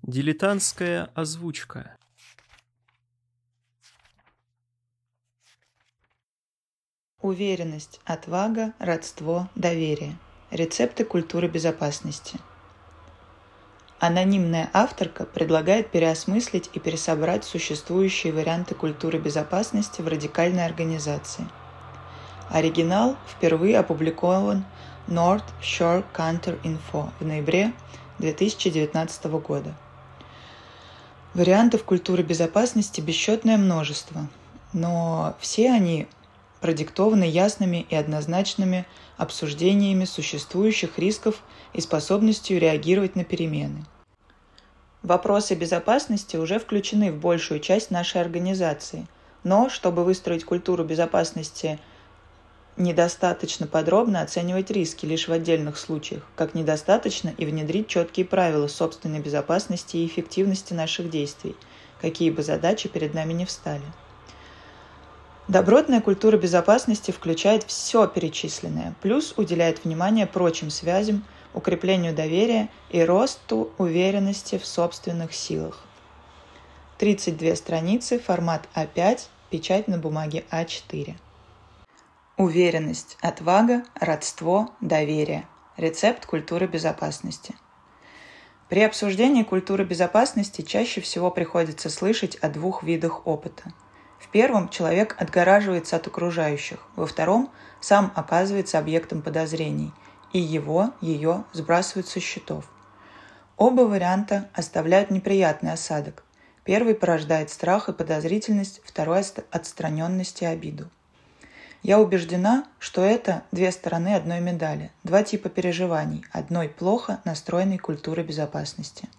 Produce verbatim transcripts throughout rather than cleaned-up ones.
Дилетантская озвучка. Уверенность, отвага, родство, доверие. Рецепты культуры безопасности. Анонимная авторка предлагает переосмыслить и пересобрать существующие варианты культуры безопасности в радикальной организации. Оригинал впервые опубликован North Shore Counter Info в ноябре две тысячи девятнадцатого года. Вариантов культуры безопасности бесчетное множество, но все они продиктованы ясными и однозначными обсуждениями существующих рисков и способностью реагировать на перемены. Вопросы безопасности уже включены в большую часть нашей организации, но, чтобы выстроить культуру безопасности, недостаточно подробно оценивать риски лишь в отдельных случаях, как недостаточно и внедрить четкие правила собственной безопасности и эффективности наших действий, какие бы задачи перед нами ни встали. Добротная культура безопасности включает все перечисленное, плюс уделяет внимание прочим связям, укреплению доверия и росту уверенности в собственных силах. тридцать две страницы, формат а пять, печать на бумаге а четыре. Уверенность, отвага, родство, доверие. Рецепт культуры безопасности. При обсуждении культуры безопасности чаще всего приходится слышать о двух видах опыта. В первом человек отгораживается от окружающих, во втором сам оказывается объектом подозрений, и его, ее сбрасывают со счетов. Оба варианта оставляют неприятный осадок. Первый порождает страх и подозрительность, второй – отстраненность и обиду. Я убеждена, что это две стороны одной медали, два типа переживаний, одной плохо настроенной культуры безопасности.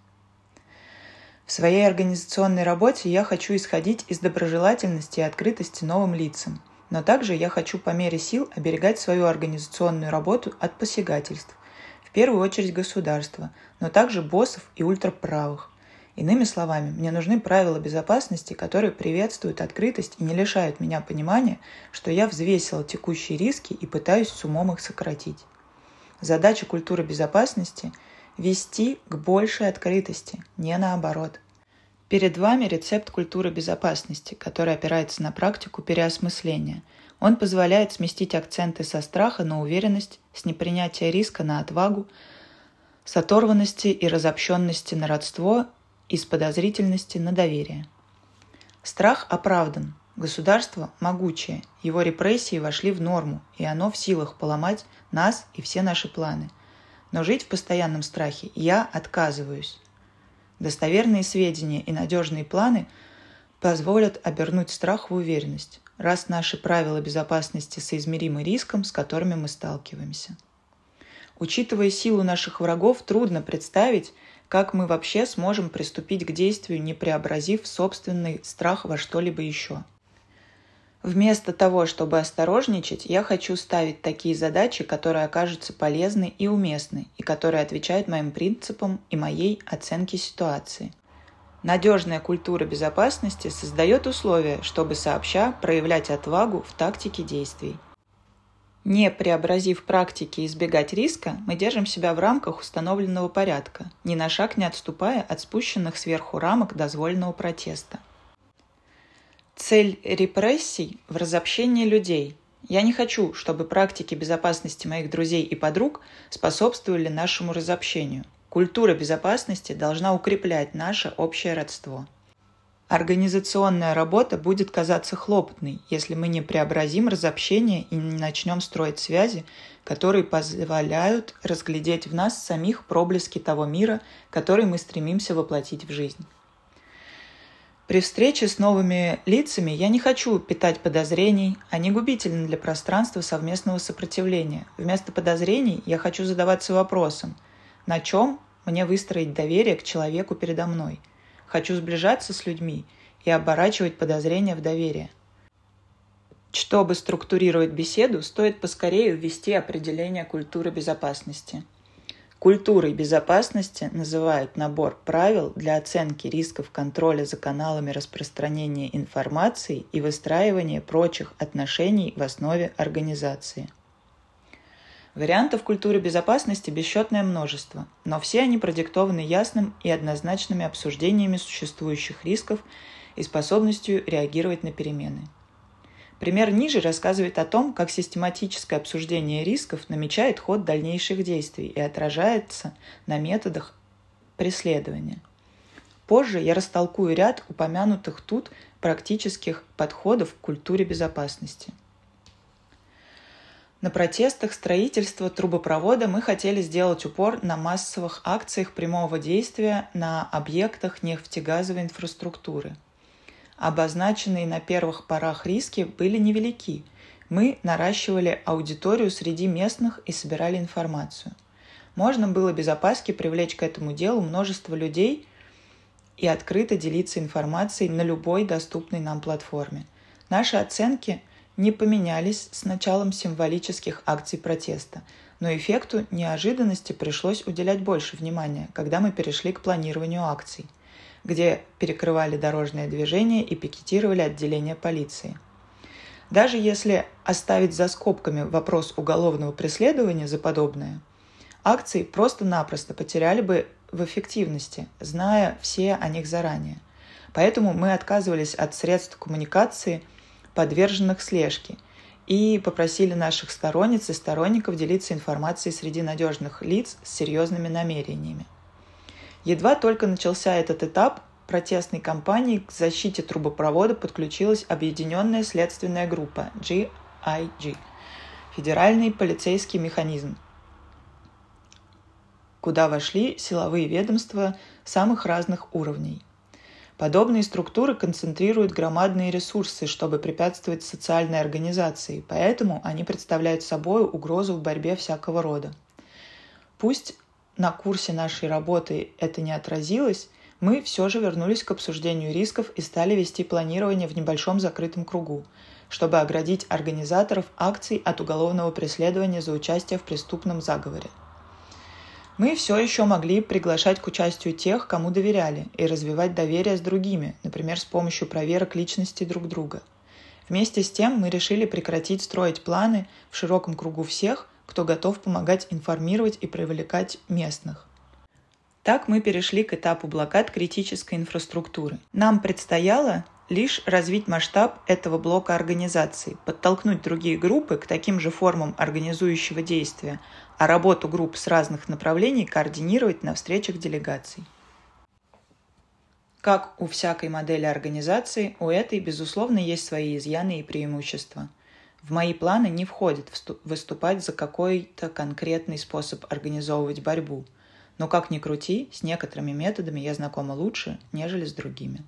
В своей организационной работе я хочу исходить из доброжелательности и открытости новым лицам, но также я хочу по мере сил оберегать свою организационную работу от посягательств, в первую очередь государства, но также боссов и ультраправых. Иными словами, мне нужны правила безопасности, которые приветствуют открытость и не лишают меня понимания, что я взвесила текущие риски и пытаюсь с умом их сократить. Задача культуры безопасности – вести к большей открытости, не наоборот. Перед вами рецепт культуры безопасности, который опирается на практику переосмысления. Он позволяет сместить акценты со страха на уверенность, с непринятия риска на отвагу, с оторванности и разобщенности на родство и с подозрительности на доверие. Страх оправдан. Государство могучее, его репрессии вошли в норму, и оно в силах поломать нас и все наши планы. Но жить в постоянном страхе я отказываюсь. Достоверные сведения и надежные планы позволят обернуть страх в уверенность, раз наши правила безопасности соизмеримы риском, с которыми мы сталкиваемся. Учитывая силу наших врагов, трудно представить, как мы вообще сможем приступить к действию, не преобразив собственный страх во что-либо еще. Вместо того, чтобы осторожничать, я хочу ставить такие задачи, которые окажутся полезны и уместны, и которые отвечают моим принципам и моей оценке ситуации. Надежная культура безопасности создает условия, чтобы сообща проявлять отвагу в тактике действий. Не преобразив практики и избегать риска, мы держим себя в рамках установленного порядка, ни на шаг не отступая от спущенных сверху рамок дозволенного протеста. Цель репрессий в разобщении людей. Я не хочу, чтобы практики безопасности моих друзей и подруг способствовали нашему разобщению. Культура безопасности должна укреплять наше общее родство. Организационная работа будет казаться хлопотной, если мы не преобразим разобщение и не начнем строить связи, которые позволяют разглядеть в нас самих проблески того мира, который мы стремимся воплотить в жизнь. При встрече с новыми лицами я не хочу питать подозрений, они губительны для пространства совместного сопротивления. Вместо подозрений я хочу задаваться вопросом, на чем мне выстроить доверие к человеку передо мной. Хочу сближаться с людьми и оборачивать подозрения в доверие. Чтобы структурировать беседу, стоит поскорее ввести определение культуры безопасности. Культурой безопасности называют набор правил для оценки рисков контроля за каналами распространения информации и выстраивания прочих отношений в основе организации. Вариантов в культуре безопасности бесчетное множество, но все они продиктованы ясным и однозначными обсуждениями существующих рисков и способностью реагировать на перемены. Пример ниже рассказывает о том, как систематическое обсуждение рисков намечает ход дальнейших действий и отражается на методах преследования. Позже я растолкую ряд упомянутых тут практических подходов к культуре безопасности. На протестах строительства трубопровода мы хотели сделать упор на массовых акциях прямого действия на объектах нефтегазовой инфраструктуры. Обозначенные на первых порах риски были невелики. Мы наращивали аудиторию среди местных и собирали информацию. Можно было без опаски привлечь к этому делу множество людей и открыто делиться информацией на любой доступной нам платформе. Наши оценки не поменялись с началом символических акций протеста, но эффекту неожиданности пришлось уделять больше внимания, когда мы перешли к планированию акций, где перекрывали дорожное движение и пикетировали отделения полиции. Даже если оставить за скобками вопрос уголовного преследования за подобное, акции просто-напросто потеряли бы в эффективности, зная все о них заранее. Поэтому мы отказывались от средств коммуникации, подверженных слежке, и попросили наших сторонниц и сторонников делиться информацией среди надежных лиц с серьезными намерениями. Едва только начался этот этап протестной кампании, к защите трубопровода подключилась объединенная следственная группа джи ай джи – Федеральный полицейский механизм, куда вошли силовые ведомства самых разных уровней. Подобные структуры концентрируют громадные ресурсы, чтобы препятствовать социальной организации, поэтому они представляют собой угрозу в борьбе всякого рода. Пусть на курсе нашей работы это не отразилось, мы все же вернулись к обсуждению рисков и стали вести планирование в небольшом закрытом кругу, чтобы оградить организаторов акций от уголовного преследования за участие в преступном заговоре. Мы все еще могли приглашать к участию тех, кому доверяли, и развивать доверие с другими, например, с помощью проверок личности друг друга. Вместе с тем мы решили прекратить строить планы в широком кругу всех, кто готов помогать информировать и привлекать местных. Так мы перешли к этапу блокад критической инфраструктуры. Нам предстояло лишь развить масштаб этого блока организаций, подтолкнуть другие группы к таким же формам организующего действия, а работу групп с разных направлений координировать на встречах делегаций. Как у всякой модели организации, у этой, безусловно, есть свои изъяны и преимущества. В мои планы не входит выступать за какой-то конкретный способ организовывать борьбу, но как ни крути, с некоторыми методами я знакома лучше, нежели с другими.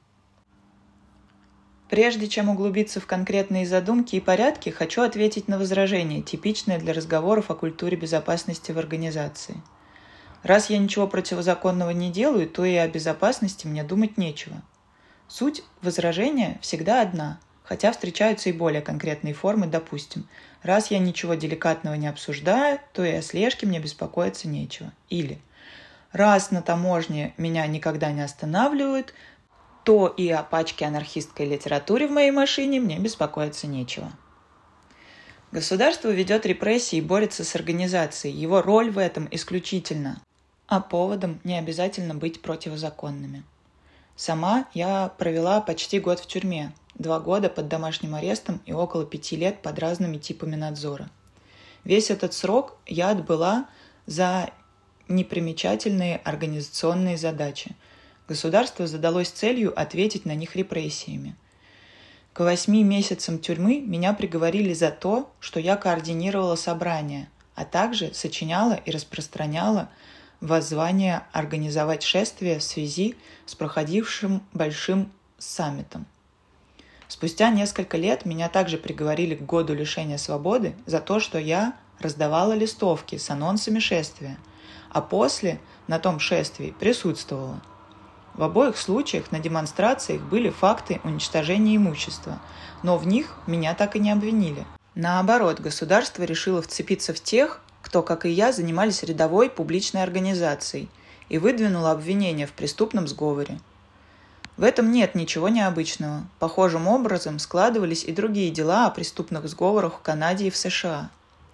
Прежде чем углубиться в конкретные задумки и порядки, хочу ответить на возражение, типичное для разговоров о культуре безопасности в организации. Раз я ничего противозаконного не делаю, то и о безопасности мне думать нечего. Суть возражения всегда одна, хотя встречаются и более конкретные формы, допустим. Раз я ничего деликатного не обсуждаю, то и о слежке мне беспокоиться нечего. Или раз на таможне меня никогда не останавливают, то и о пачке анархистской литературы в моей машине мне беспокоиться нечего. Государство ведет репрессии и борется с организацией. Его роль в этом исключительно, а поводом не обязательно быть противозаконными. Сама я провела почти год в тюрьме, два года под домашним арестом и около пяти лет под разными типами надзора. Весь этот срок я отбыла за непримечательные организационные задачи. Государство задалось целью ответить на них репрессиями. К восьми месяцам тюрьмы меня приговорили за то, что я координировала собрания, а также сочиняла и распространяла воззвание организовать шествие в связи с проходившим большим саммитом. Спустя несколько лет меня также приговорили к году лишения свободы за то, что я раздавала листовки с анонсами шествия, а после на том шествии присутствовала. В обоих случаях на демонстрациях были факты уничтожения имущества, но в них меня так и не обвинили. Наоборот, государство решило вцепиться в тех, кто, как и я, занимались рядовой публичной организацией, и выдвинуло обвинение в преступном сговоре. В этом нет ничего необычного. Похожим образом складывались и другие дела о преступных сговорах в Канаде и в США.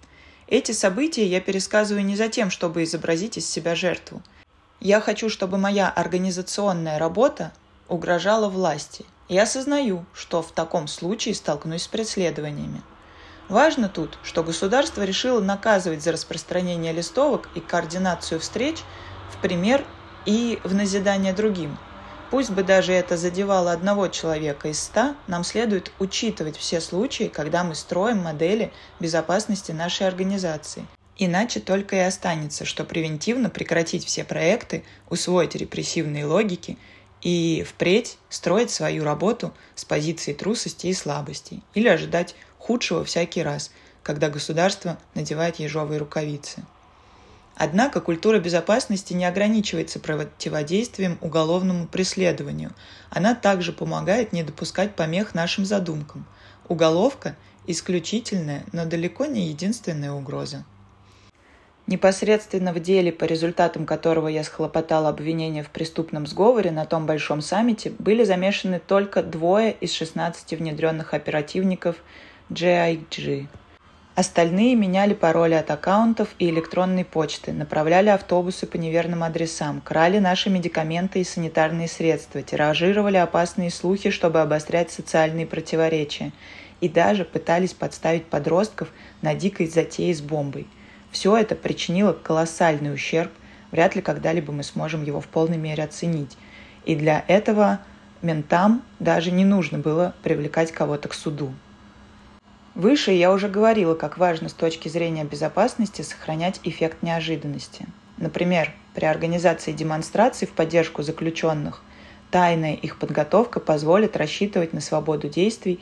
Эти события я пересказываю не за тем, чтобы изобразить из себя жертву. Я хочу, чтобы моя организационная работа угрожала власти. И осознаю, что в таком случае столкнусь с преследованиями. Важно тут, что государство решило наказывать за распространение листовок и координацию встреч в пример и в назидание другим. Пусть бы даже это задевало одного человека из ста, нам следует учитывать все случаи, когда мы строим модели безопасности нашей организации. Иначе только и останется, что превентивно прекратить все проекты, усвоить репрессивные логики и впредь строить свою работу с позиции трусости и слабости или ожидать худшего всякий раз, когда государство надевает ежовые рукавицы. Однако культура безопасности не ограничивается противодействием уголовному преследованию. Она также помогает не допускать помех нашим задумкам. Уголовка – исключительная, но далеко не единственная угроза. Непосредственно в деле, по результатам которого я схлопотала обвинения в преступном сговоре на том большом саммите, были замешаны только двое из шестнадцати внедренных оперативников джи ай джи. Остальные меняли пароли от аккаунтов и электронной почты, направляли автобусы по неверным адресам, крали наши медикаменты и санитарные средства, тиражировали опасные слухи, чтобы обострять социальные противоречия, и даже пытались подставить подростков на дикой затее с бомбой. Все это причинило колоссальный ущерб, вряд ли когда-либо мы сможем его в полной мере оценить. И для этого ментам даже не нужно было привлекать кого-то к суду. Выше я уже говорила, как важно с точки зрения безопасности сохранять эффект неожиданности. Например, при организации демонстраций в поддержку заключенных тайная их подготовка позволит рассчитывать на свободу действий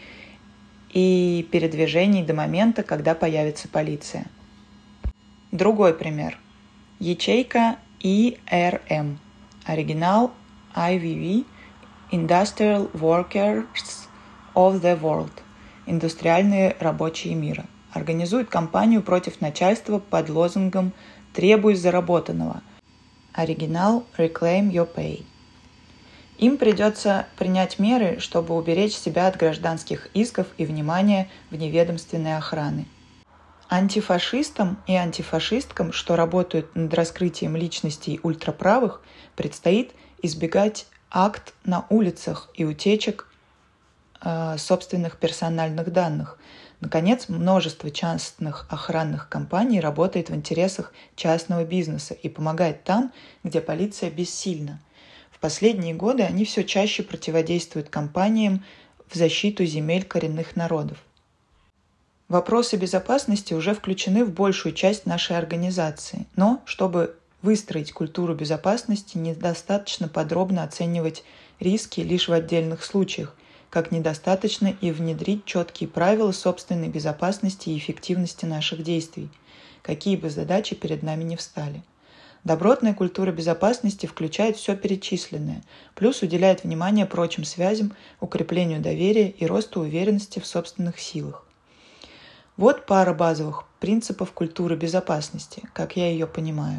и передвижений до момента, когда появится полиция. Другой пример. Ячейка и эр эм. Оригинал ай ви ви Industrial Workers of the World. Индустриальные рабочие мира. Организует кампанию против начальства под лозунгом «Требуй заработанного». Оригинал Reclaim Your Pay. Им придется принять меры, чтобы уберечь себя от гражданских исков и внимания вневедомственной охраны. Антифашистам и антифашисткам, что работают над раскрытием личностей ультраправых, предстоит избегать акт на улицах и утечек э, собственных персональных данных. Наконец, множество частных охранных компаний работает в интересах частного бизнеса и помогает там, где полиция бессильна. В последние годы они все чаще противодействуют компаниям в защиту земель коренных народов. Вопросы безопасности уже включены в большую часть нашей организации, но, чтобы выстроить культуру безопасности, недостаточно подробно оценивать риски лишь в отдельных случаях, как недостаточно и внедрить четкие правила собственной безопасности и эффективности наших действий, какие бы задачи перед нами ни встали. Добротная культура безопасности включает все перечисленное, плюс уделяет внимание прочим связям, укреплению доверия и росту уверенности в собственных силах. Вот пара базовых принципов культуры безопасности, как я ее понимаю.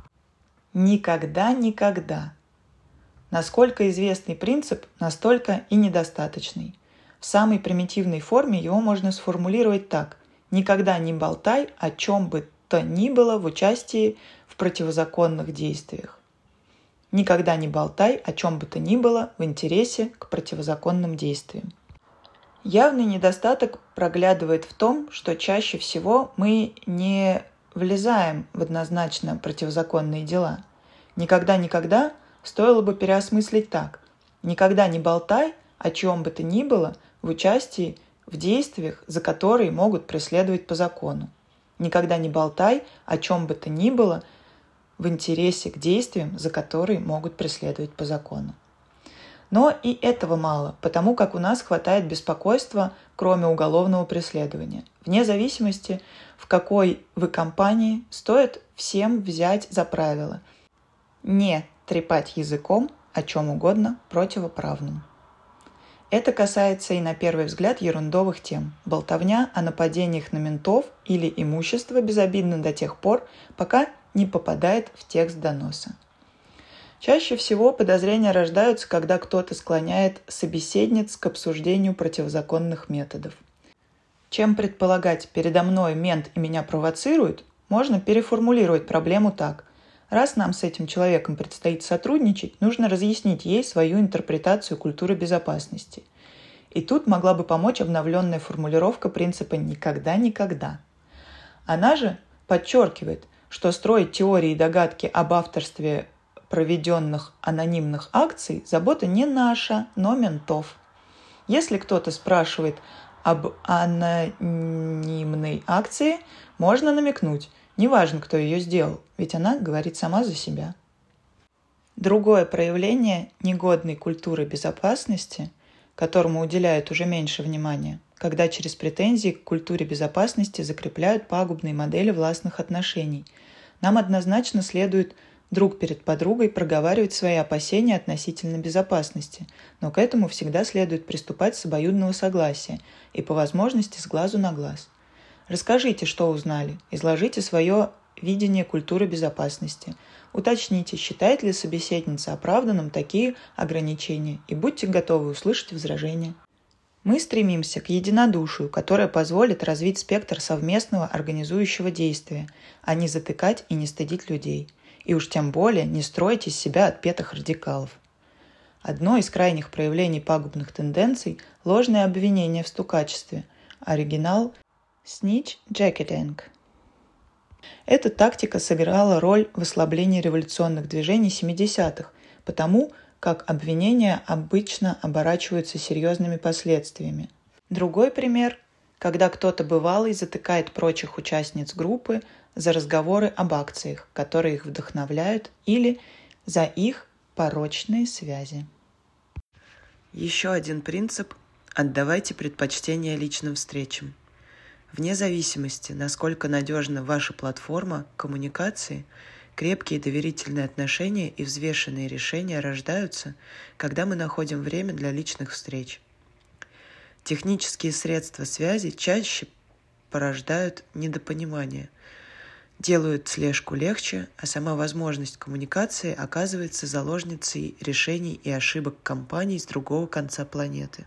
Никогда-никогда. Насколько известный принцип, настолько и недостаточный. В самой примитивной форме его можно сформулировать так. Никогда не болтай о чем бы то ни было в участии в противозаконных действиях. Никогда не болтай о чем бы то ни было в интересе к противозаконным действиям. Явный недостаток проглядывает в том, что чаще всего мы не влезаем в однозначно противозаконные дела. Никогда-никогда стоило бы переосмыслить так. Никогда не болтай о чем бы то ни было в участии в действиях, за которые могут преследовать по закону. Никогда не болтай о чем бы то ни было в интересе к действиям, за которые могут преследовать по закону. Но и этого мало, потому как у нас хватает беспокойства, кроме уголовного преследования. Вне зависимости, в какой вы компании, стоит всем взять за правило не трепать языком о чем угодно противоправном. Это касается и на первый взгляд ерундовых тем. Болтовня о нападениях на ментов или имущество безобидно до тех пор, пока не попадает в текст доноса. Чаще всего подозрения рождаются, когда кто-то склоняет собеседниц к обсуждению противозаконных методов. Чем предполагать «передо мной мент и меня провоцируют», можно переформулировать проблему так. Раз нам с этим человеком предстоит сотрудничать, нужно разъяснить ей свою интерпретацию культуры безопасности. И тут могла бы помочь обновленная формулировка принципа «никогда-никогда». Она же подчеркивает, что строить теории и догадки об авторстве проведенных анонимных акций – забота не наша, но ментов. Если кто-то спрашивает об анонимной акции, можно намекнуть, неважно, кто ее сделал, ведь она говорит сама за себя. Другое проявление негодной культуры безопасности, которому уделяют уже меньше внимания, когда через претензии к культуре безопасности закрепляют пагубные модели властных отношений. Нам однозначно следует друг перед подругой проговаривать свои опасения относительно безопасности, но к этому всегда следует приступать с обоюдного согласия и по возможности с глазу на глаз. Расскажите, что узнали, изложите свое видение культуры безопасности, уточните, считает ли собеседница оправданным такие ограничения, и будьте готовы услышать возражения. Мы стремимся к единодушию, которое позволит развить спектр совместного организующего действия, а не затыкать и не стыдить людей. И уж тем более не строить из себя отпетых радикалов. Одно из крайних проявлений пагубных тенденций – ложное обвинение в стукачестве. Оригинал – snitch-jacketing. Эта тактика сыграла роль в ослаблении революционных движений семидесятых, потому как обвинения обычно оборачиваются серьезными последствиями. Другой пример – когда кто-то бывалый затыкает прочих участниц группы за разговоры об акциях, которые их вдохновляют, или за их порочные связи. Еще один принцип – отдавайте предпочтение личным встречам. Вне зависимости, насколько надежна ваша платформа коммуникации, крепкие доверительные отношения и взвешенные решения рождаются, когда мы находим время для личных встреч. Технические средства связи чаще порождают недопонимание, делают слежку легче, а сама возможность коммуникации оказывается заложницей решений и ошибок компаний с другого конца планеты.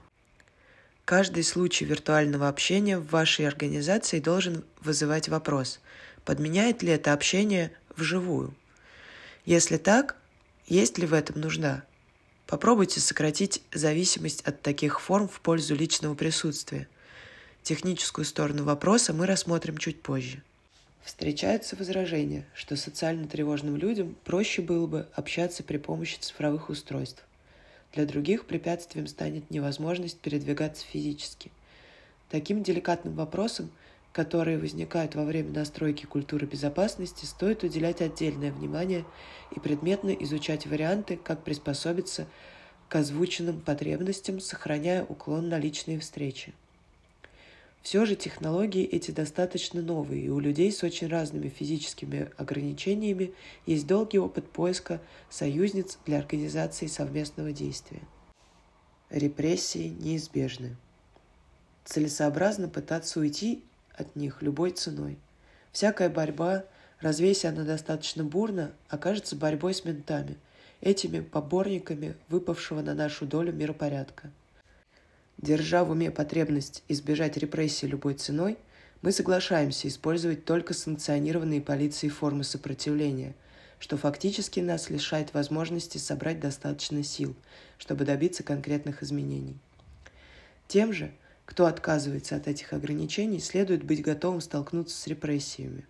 Каждый случай виртуального общения в вашей организации должен вызывать вопрос, подменяет ли это общение вживую? Если так, есть ли в этом нужда? Попробуйте сократить зависимость от таких форм в пользу личного присутствия. Техническую сторону вопроса мы рассмотрим чуть позже. Встречаются возражения, что социально тревожным людям проще было бы общаться при помощи цифровых устройств. Для других препятствием станет невозможность передвигаться физически. Таким деликатным вопросам, которые возникают во время настройки культуры безопасности, стоит уделять отдельное внимание и предметно изучать варианты, как приспособиться к озвученным потребностям, сохраняя уклон на личные встречи. Все же технологии эти достаточно новые, и у людей с очень разными физическими ограничениями есть долгий опыт поиска союзниц для организации совместного действия. Репрессии неизбежны. Целесообразно пытаться уйти от них любой ценой. Всякая борьба, развейся она достаточно бурно, окажется борьбой с ментами, этими поборниками выпавшего на нашу долю миропорядка. Держа в уме потребность избежать репрессий любой ценой, мы соглашаемся использовать только санкционированные полицией формы сопротивления, что фактически нас лишает возможности собрать достаточно сил, чтобы добиться конкретных изменений. Тем же, кто отказывается от этих ограничений, следует быть готовым столкнуться с репрессиями.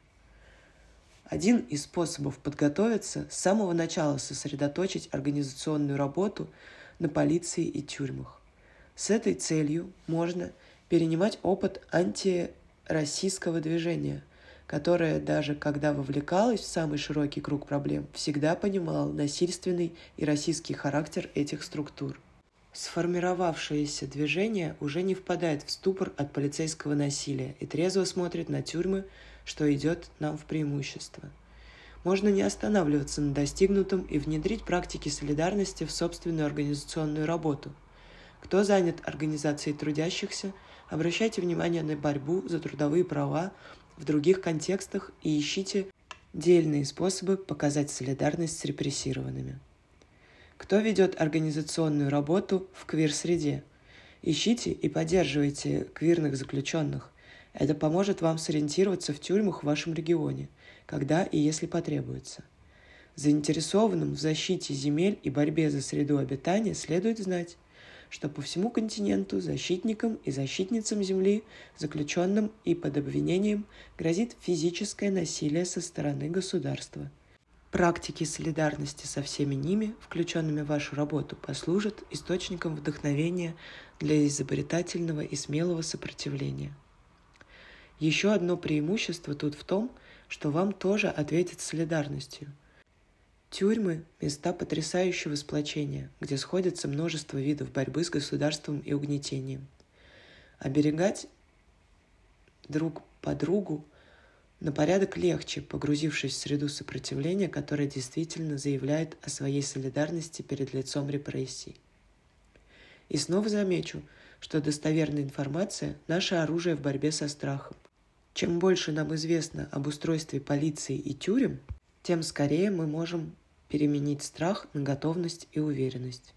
Один из способов подготовиться – с самого начала сосредоточить организационную работу на полиции и тюрьмах. С этой целью можно перенимать опыт антироссийского движения, которое, даже когда вовлекалось в самый широкий круг проблем, всегда понимало насильственный и российский характер этих структур. Сформировавшееся движение уже не впадает в ступор от полицейского насилия и трезво смотрит на тюрьмы, что идет нам в преимущество. Можно не останавливаться на достигнутом и внедрить практики солидарности в собственную организационную работу. Кто занят организацией трудящихся, обращайте внимание на борьбу за трудовые права в других контекстах и ищите дельные способы показать солидарность с репрессированными. Кто ведет организационную работу в квир-среде? Ищите и поддерживайте квирных заключенных, Это поможет вам сориентироваться в тюрьмах в вашем регионе, когда и если потребуется. Заинтересованным в защите земель и борьбе за среду обитания следует знать, что по всему континенту защитникам и защитницам земли, заключенным и под обвинением, грозит физическое насилие со стороны государства. Практики солидарности со всеми ними, включенными в вашу работу, послужат источником вдохновения для изобретательного и смелого сопротивления. Еще одно преимущество тут в том, что вам тоже ответят солидарностью. Тюрьмы – места потрясающего сплочения, где сходятся множество видов борьбы с государством и угнетением. Оберегать друг по другу на порядок легче, погрузившись в среду сопротивления, которая действительно заявляет о своей солидарности перед лицом репрессий. И снова замечу, что достоверная информация – наше оружие в борьбе со страхом. Чем больше нам известно об устройстве полиции и тюрем, тем скорее мы можем переменить страх на готовность и уверенность.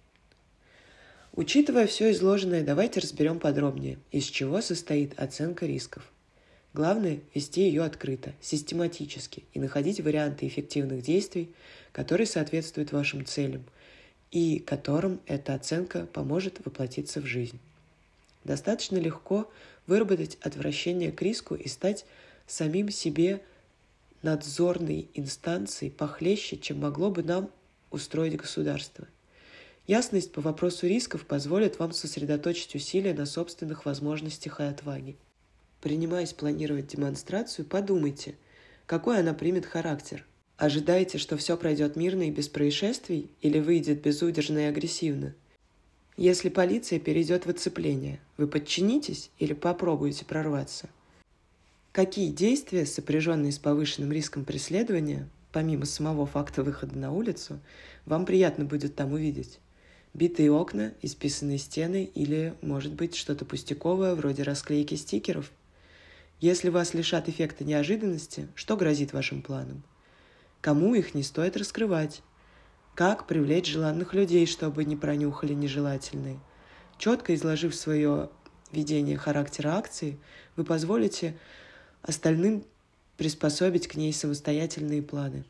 Учитывая все изложенное, давайте разберем подробнее, из чего состоит оценка рисков. Главное – вести ее открыто, систематически и находить варианты эффективных действий, которые соответствуют вашим целям и которым эта оценка поможет воплотиться в жизнь. Достаточно легко выработать отвращение к риску и стать самим себе надзорной инстанцией похлеще, чем могло бы нам устроить государство. Ясность по вопросу рисков позволит вам сосредоточить усилия на собственных возможностях и отваге. Принимаясь планировать демонстрацию, подумайте, какой она примет характер. Ожидаете, что все пройдет мирно и без происшествий, или выйдет безудержно и агрессивно? Если полиция перейдет в оцепление, вы подчинитесь или попробуете прорваться? Какие действия, сопряженные с повышенным риском преследования, помимо самого факта выхода на улицу, вам приятно будет там увидеть? Битые окна, исписанные стены или, может быть, что-то пустяковое, вроде расклейки стикеров? Если вас лишат эффекта неожиданности, что грозит вашим планам? Кому их не стоит раскрывать? Как привлечь желанных людей, чтобы не пронюхали нежелательные? Четко изложив свое видение характера акции, вы позволите остальным приспособить к ней самостоятельные планы.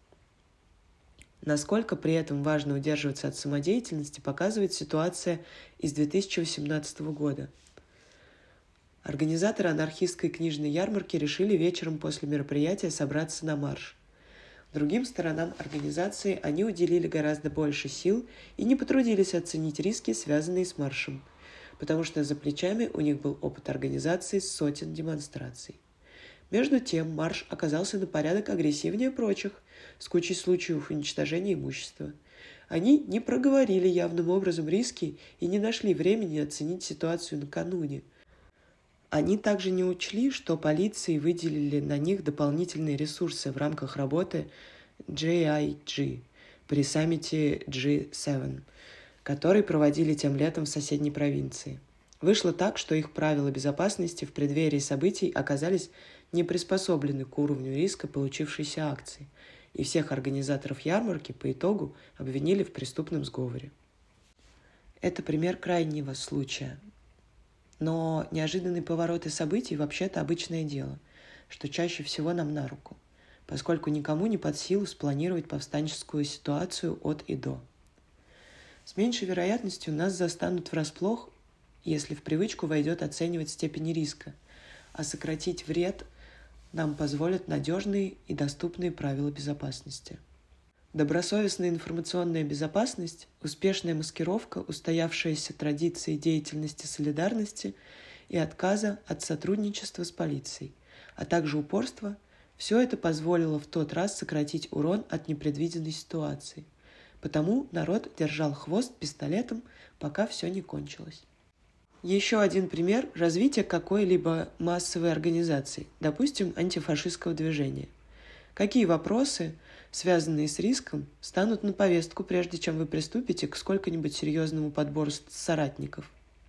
Насколько при этом важно удерживаться от самодеятельности, показывает ситуация из две тысячи восемнадцатого года. Организаторы анархистской книжной ярмарки решили вечером после мероприятия собраться на марш. Другим сторонам организации они уделили гораздо больше сил и не потрудились оценить риски, связанные с маршем, потому что за плечами у них был опыт организации сотен демонстраций. Между тем, марш оказался на порядок агрессивнее прочих, с кучей случаев уничтожения имущества. Они не проговорили явным образом риски и не нашли времени оценить ситуацию накануне. Они также не учли, что полиции выделили на них дополнительные ресурсы в рамках работы джей ай джи при саммите джи семь, который проводили тем летом в соседней провинции. Вышло так, что их правила безопасности в преддверии событий оказались не приспособлены к уровню риска получившейся акции, и всех организаторов ярмарки по итогу обвинили в преступном сговоре. Это пример крайнего случая. Но неожиданные повороты событий вообще-то обычное дело, что чаще всего нам на руку, поскольку никому не под силу спланировать повстанческую ситуацию от и до. С меньшей вероятностью нас застанут врасплох, если в привычку войдет оценивать степень риска, а сократить вред нам позволят надежные и доступные правила безопасности. Добросовестная информационная безопасность, успешная маскировка, устоявшиеся традиции деятельности солидарности и отказа от сотрудничества с полицией, а также упорство – все это позволило в тот раз сократить урон от непредвиденной ситуации. Потому народ держал хвост пистолетом, пока все не кончилось. Еще один пример развития какой-либо массовой организации, допустим, антифашистского движения. Какие вопросы, связанные с риском, станут на повестку, прежде чем вы приступите к сколько-нибудь серьезному подбору соратников?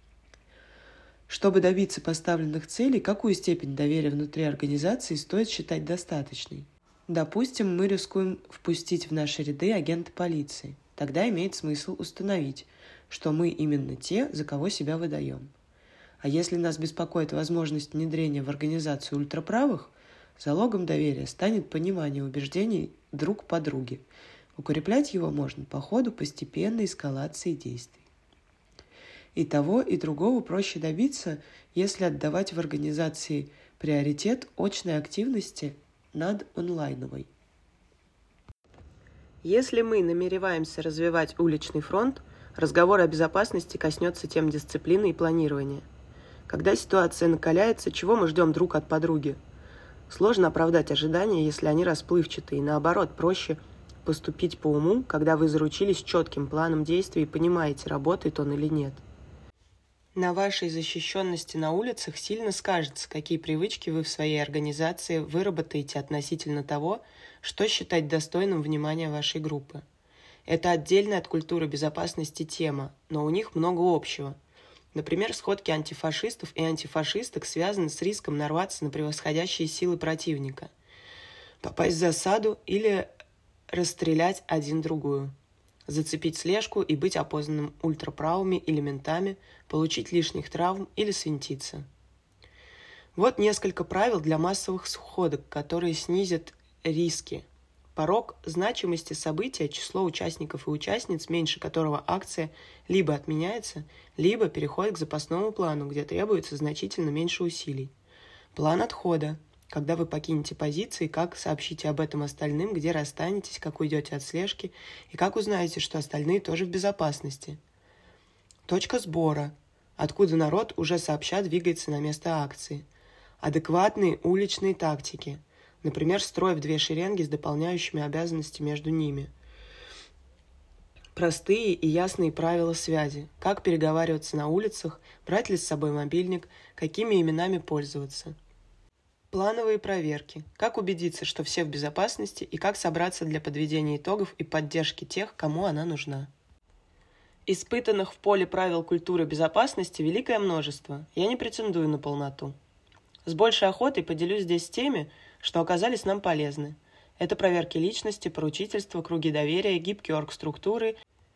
Чтобы добиться поставленных целей, какую степень доверия внутри организации стоит считать достаточной? Допустим, мы рискуем впустить в наши ряды агента полиции. Тогда имеет смысл установить, что мы именно те, за кого себя выдаем. А если нас беспокоит возможность внедрения в организацию ультраправых, залогом доверия станет понимание убеждений друг подруги. Укреплять его можно по ходу постепенной эскалации действий. И того, и другого проще добиться, если отдавать в организации приоритет очной активности над онлайновой. Если мы намереваемся развивать уличный фронт, разговор о безопасности коснется тем дисциплины и планирования. Когда ситуация накаляется, чего мы ждем друг от подруги? Сложно оправдать ожидания, если они расплывчатые, и наоборот, проще поступить по уму, когда вы заручились четким планом действий и понимаете, работает он или нет. На вашей защищенности на улицах сильно скажется, какие привычки вы в своей организации выработаете относительно того, что считать достойным внимания вашей группы. Это отдельная от культуры безопасности тема, но у них много общего. Например, сходки антифашистов и антифашисток связаны с риском нарваться на превосходящие силы противника, попасть в засаду или расстрелять один другую, зацепить слежку и быть опознанным ультраправыми элементами, получить лишних травм или свинтиться. Вот несколько правил для массовых сходок, которые снизят риски. Порог значимости события, число участников и участниц, меньше которого акция либо отменяется, либо переходит к запасному плану, где требуется значительно меньше усилий. План отхода. Когда вы покинете позиции, как сообщите об этом остальным, где расстанетесь, как уйдете от слежки и как узнаете, что остальные тоже в безопасности. Точка сбора. Откуда народ уже сообща двигается на место акции. Адекватные уличные тактики. Например, строй в две шеренги с дополняющими обязанностями между ними. Простые и ясные правила связи. Как переговариваться на улицах, брать ли с собой мобильник, какими именами пользоваться. Плановые проверки. Как убедиться, что все в безопасности, и как собраться для подведения итогов и поддержки тех, кому она нужна. Испытанных в поле правил культуры безопасности великое множество. Я не претендую на полноту. С большей охотой поделюсь здесь теми, что оказались нам полезны. Это проверки личности, поручительство, круги доверия, гибкие оргструктуры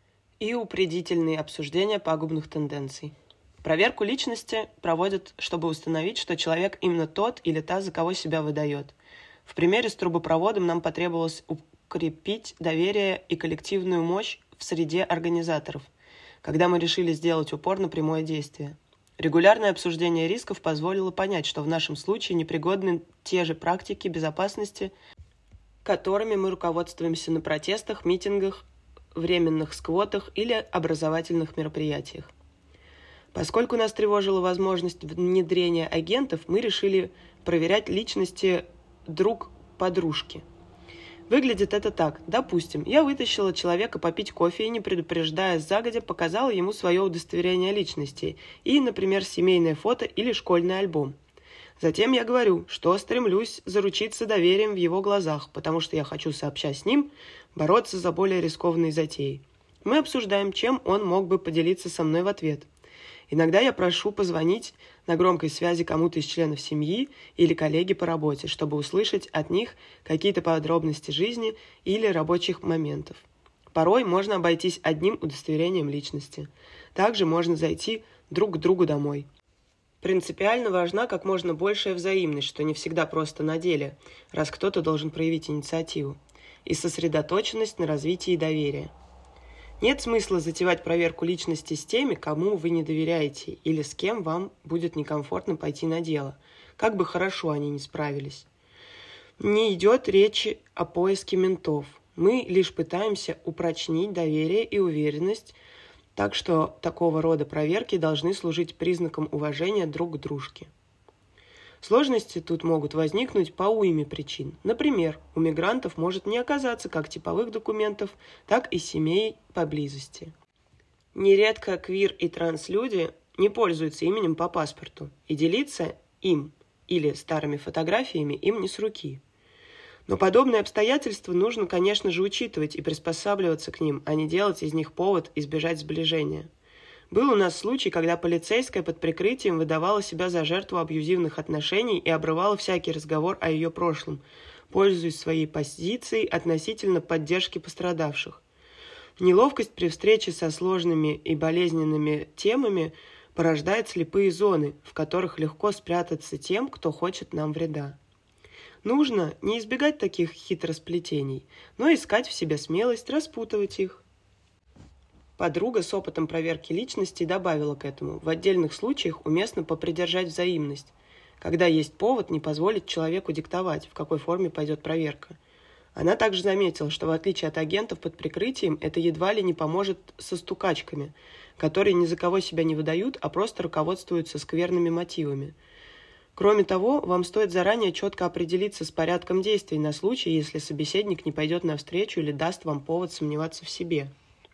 и упредительные обсуждения пагубных тенденций. Проверку личности проводят, чтобы установить, что человек именно тот или та, за кого себя выдает. В примере с трубопроводом нам потребовалось укрепить доверие и коллективную мощь в среде организаторов, когда мы решили сделать упор на прямое действие. Регулярное обсуждение рисков позволило понять, что в нашем случае непригодны те же практики безопасности, которыми мы руководствуемся на протестах, митингах, временных сквотах или образовательных мероприятиях. Поскольку нас тревожила возможность внедрения агентов, мы решили проверять личности друг подружки. Выглядит это так. Допустим, я вытащила человека попить кофе и, не предупреждая загодя, показала ему свое удостоверение личности и, например, семейное фото или школьный альбом. Затем я говорю, что стремлюсь заручиться доверием в его глазах, потому что я хочу, сообща с ним, бороться за более рискованные затеи. Мы обсуждаем, чем он мог бы поделиться со мной в ответ. Иногда я прошу позвонить на громкой связи кому-то из членов семьи или коллеги по работе, чтобы услышать от них какие-то подробности жизни или рабочих моментов. Порой можно обойтись одним удостоверением личности. Также можно зайти друг к другу домой. Принципиально важна как можно большая взаимность, что не всегда просто на деле, раз кто-то должен проявить инициативу, и сосредоточенность на развитии доверия. Нет смысла затевать проверку личности с теми, кому вы не доверяете, или с кем вам будет некомфортно пойти на дело, как бы хорошо они ни справились. Не идет речи о поиске ментов. Мы лишь пытаемся упрочнить доверие и уверенность, так что такого рода проверки должны служить признаком уважения друг к дружке. Сложности тут могут возникнуть по уйме причин. Например, у мигрантов может не оказаться как типовых документов, так и семей поблизости. Нередко квир и транслюди не пользуются именем по паспорту, и делиться им или старыми фотографиями им не с руки. Но подобные обстоятельства нужно, конечно же, учитывать и приспосабливаться к ним, а не делать из них повод избежать сближения. Был у нас случай, когда полицейская под прикрытием выдавала себя за жертву абьюзивных отношений и обрывала всякий разговор о ее прошлом, пользуясь своей позицией относительно поддержки пострадавших. Неловкость при встрече со сложными и болезненными темами порождает слепые зоны, в которых легко спрятаться тем, кто хочет нам вреда. Нужно не избегать таких хитросплетений, но искать в себе смелость распутывать их. Подруга с опытом проверки личности добавила к этому: в отдельных случаях уместно попридержать взаимность, когда есть повод не позволить человеку диктовать, в какой форме пойдет проверка. Она также заметила, что в отличие от агентов под прикрытием, это едва ли не поможет со стукачками, которые ни за кого себя не выдают, а просто руководствуются скверными мотивами. Кроме того, вам стоит заранее четко определиться с порядком действий на случай, если собеседник не пойдет навстречу или даст вам повод сомневаться в себе.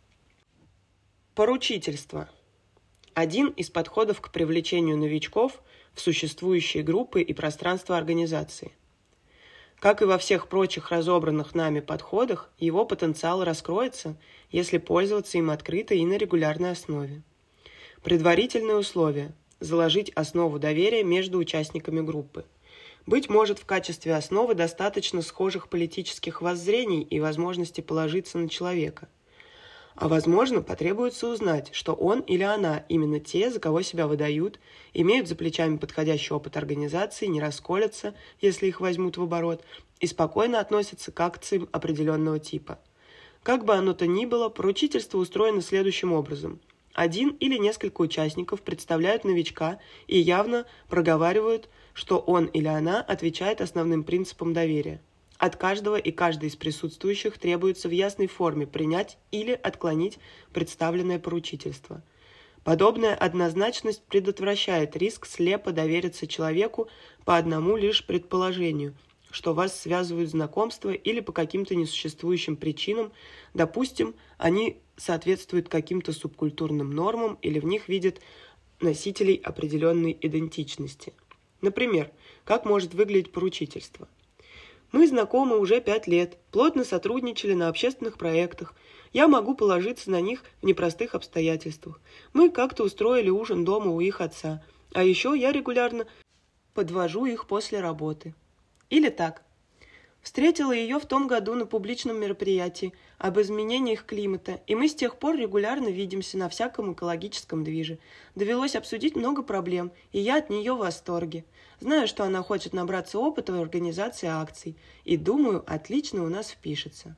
Поручительство. Один из подходов к привлечению новичков в существующие группы и пространства организации. Как и во всех прочих разобранных нами подходах, его потенциал раскроется, если пользоваться им открыто и на регулярной основе. Предварительное условие – заложить основу доверия между участниками группы. Быть может, в качестве основы достаточно схожих политических воззрений и возможности положиться на человека. А возможно, потребуется узнать, что он или она именно те, за кого себя выдают, имеют за плечами подходящий опыт организации, не расколятся, если их возьмут в оборот, и спокойно относятся к акциям определенного типа. Как бы оно то ни было, поручительство устроено следующим образом. Один или несколько участников представляют новичка и явно проговаривают, что он или она отвечает основным принципам доверия. От каждого и каждой из присутствующих требуется в ясной форме принять или отклонить представленное поручительство. Подобная однозначность предотвращает риск слепо довериться человеку по одному лишь предположению, что вас связывают знакомства или по каким-то несуществующим причинам, допустим, они соответствуют каким-то субкультурным нормам или в них видят носителей определенной идентичности. Например, как может выглядеть поручительство? Мы знакомы уже пять лет, плотно сотрудничали на общественных проектах. Я могу положиться на них в непростых обстоятельствах. Мы как-то устроили ужин дома у их отца. А еще я регулярно подвожу их после работы. Или так. Встретила ее в том году на публичном мероприятии об изменениях климата, и мы с тех пор регулярно видимся на всяком экологическом движе. Довелось обсудить много проблем, и я от нее в восторге. Знаю, что она хочет набраться опыта в организации акций, и думаю, отлично у нас впишется.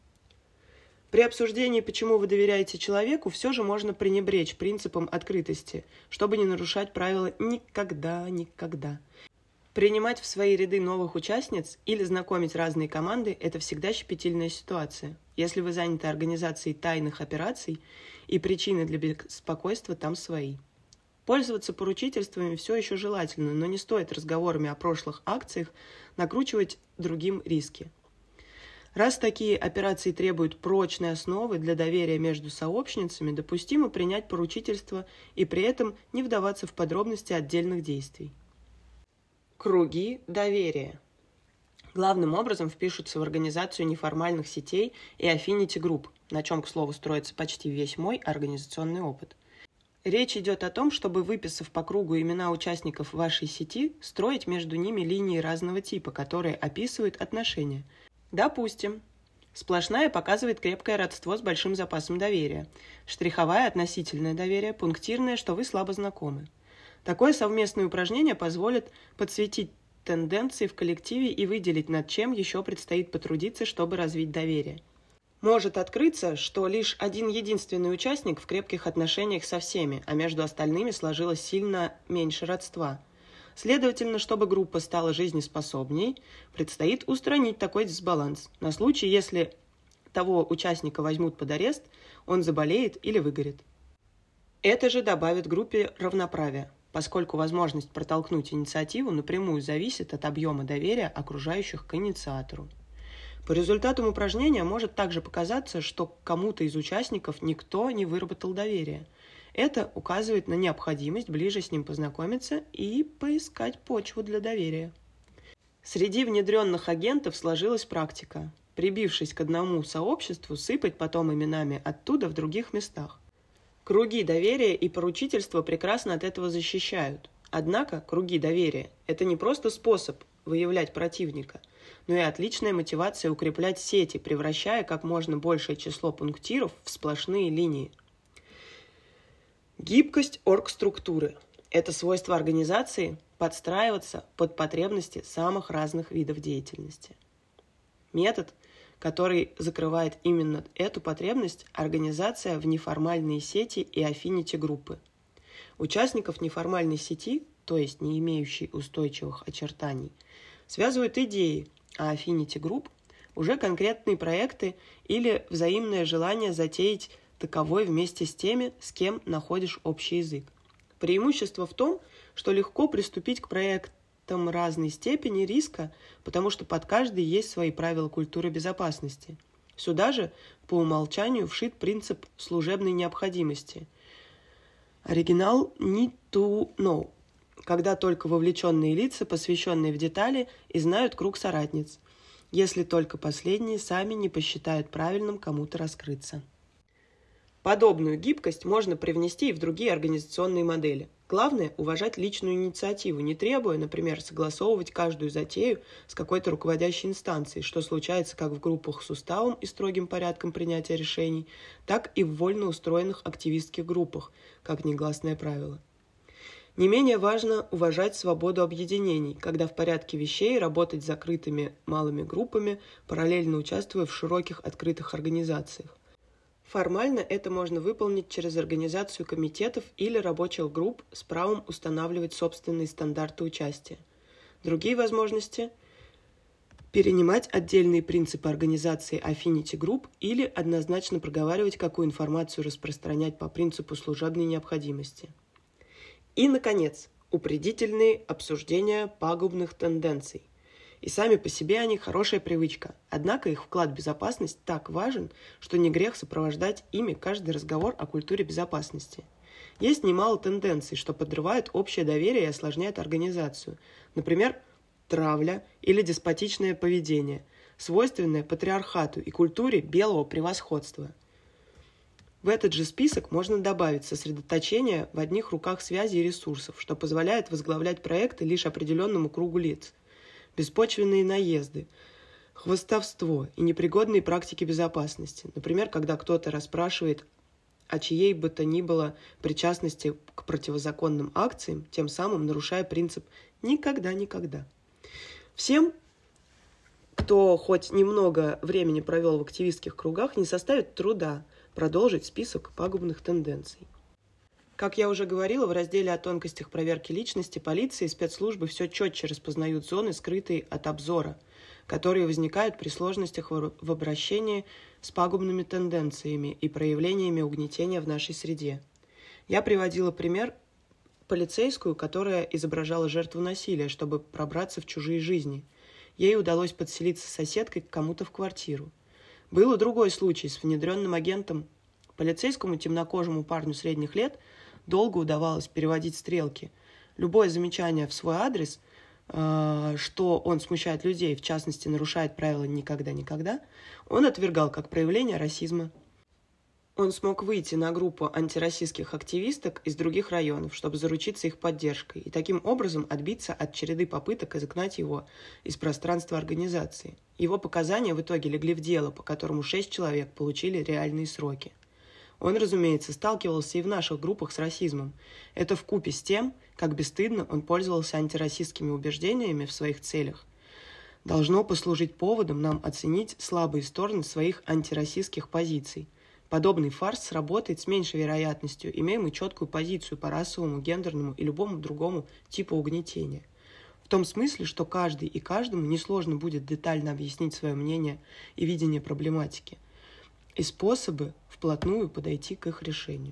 При обсуждении, почему вы доверяете человеку, все же можно пренебречь принципом открытости, чтобы не нарушать правила «никогда, никогда». Принимать в свои ряды новых участниц или знакомить разные команды – это всегда щепетильная ситуация. Если вы заняты организацией тайных операций, и причины для беспокойства там свои. Пользоваться поручительствами все еще желательно, но не стоит разговорами о прошлых акциях накручивать другим риски. Раз такие операции требуют прочной основы для доверия между сообщницами, допустимо принять поручительство и при этом не вдаваться в подробности отдельных действий. Круги доверия. Главным образом впишутся в организацию неформальных сетей и аффинити-групп, на чем, к слову, строится почти весь мой организационный опыт. Речь идет о том, чтобы, выписав по кругу имена участников вашей сети, строить между ними линии разного типа, которые описывают отношения. Допустим, сплошная показывает крепкое родство с большим запасом доверия, штриховая – относительное доверие, пунктирное, что вы слабо знакомы. Такое совместное упражнение позволит подсветить тенденции в коллективе и выделить, над чем еще предстоит потрудиться, чтобы развить доверие. Может открыться, что лишь один единственный участник в крепких отношениях со всеми, а между остальными сложилось сильно меньше родства. Следовательно, чтобы группа стала жизнеспособней, предстоит устранить такой дисбаланс. На случай, если того участника возьмут под арест, он заболеет или выгорит. Это же добавит группе равноправия, поскольку возможность протолкнуть инициативу напрямую зависит от объема доверия окружающих к инициатору. По результатам упражнения может также показаться, что к кому-то из участников никто не выработал доверия. Это указывает на необходимость ближе с ним познакомиться и поискать почву для доверия. Среди внедренных агентов сложилась практика, прибившись к одному сообществу, сыпать потом именами оттуда в других местах. Круги доверия и поручительства прекрасно от этого защищают. Однако круги доверия – это не просто способ выявлять противника, но и отличная мотивация укреплять сети, превращая как можно большее число пунктиров в сплошные линии. Гибкость оргструктуры – это свойство организации подстраиваться под потребности самых разных видов деятельности. Метод, который закрывает именно эту потребность, организация в неформальные сети и аффинити-группы. Участников неформальной сети, то есть не имеющей устойчивых очертаний, связывают идеи, а аффинити-групп – уже конкретные проекты или взаимное желание затеять таковой вместе с теми, с кем находишь общий язык. Преимущество в том, что легко приступить к проектам разной степени риска, потому что под каждый есть свои правила культуры безопасности. Сюда же по умолчанию вшит принцип служебной необходимости. Оригинал need to know, когда только вовлеченные лица, посвященные в детали, и знают круг соратниц, если только последние сами не посчитают правильным кому-то раскрыться. Подобную гибкость можно привнести и в другие организационные модели. Главное – уважать личную инициативу, не требуя, например, согласовывать каждую затею с какой-то руководящей инстанцией, что случается как в группах с уставом и строгим порядком принятия решений, так и в вольно устроенных активистских группах, как негласное правило. Не менее важно уважать свободу объединений, когда в порядке вещей работать с закрытыми малыми группами, параллельно участвуя в широких открытых организациях. Формально это можно выполнить через организацию комитетов или рабочих групп с правом устанавливать собственные стандарты участия. Другие возможности – перенимать отдельные принципы организации аффинити-групп или однозначно проговаривать, какую информацию распространять по принципу служебной необходимости. И, наконец, упредительные обсуждения пагубных тенденций. И сами по себе они хорошая привычка, однако их вклад в безопасность так важен, что не грех сопровождать ими каждый разговор о культуре безопасности. Есть немало тенденций, что подрывают общее доверие и осложняют организацию. Например, травля или деспотичное поведение, свойственное патриархату и культуре белого превосходства. В этот же список можно добавить сосредоточение в одних руках связи и ресурсов, что позволяет возглавлять проекты лишь определенному кругу лиц. Беспочвенные наезды, хвастовство и непригодные практики безопасности. Например, когда кто-то расспрашивает о чьей бы то ни было причастности к противозаконным акциям, тем самым нарушая принцип «никогда-никогда». Всем, кто хоть немного времени провел в активистских кругах, не составит труда продолжить список пагубных тенденций. Как я уже говорила, в разделе о тонкостях проверки личности полиции и спецслужбы все четче распознают зоны, скрытые от обзора, которые возникают при сложностях в обращении с пагубными тенденциями и проявлениями угнетения в нашей среде. Я приводила пример полицейскую, которая изображала жертву насилия, чтобы пробраться в чужие жизни. Ей удалось подселиться с соседкой к кому-то в квартиру. Был и другой случай с внедренным агентом. Полицейскому темнокожему парню средних лет долго удавалось переводить стрелки. Любое замечание в свой адрес, э, что он смущает людей, в частности, нарушает правила «никогда-никогда», он отвергал как проявление расизма. Он смог выйти на группу антироссийских активисток из других районов, чтобы заручиться их поддержкой, и таким образом отбиться от череды попыток изгнать его из пространства организации. Его показания в итоге легли в дело, по которому шесть человек получили реальные сроки. Он, разумеется, сталкивался и в наших группах с расизмом. Это вкупе с тем, как бесстыдно он пользовался антироссийскими убеждениями в своих целях, должно послужить поводом нам оценить слабые стороны своих антироссийских позиций. Подобный фарс сработает с меньшей вероятностью, имея мы четкую позицию по расовому, гендерному и любому другому типу угнетения. В том смысле, что каждый и каждому несложно будет детально объяснить свое мнение и видение проблематики, и способы вплотную подойти к их решению.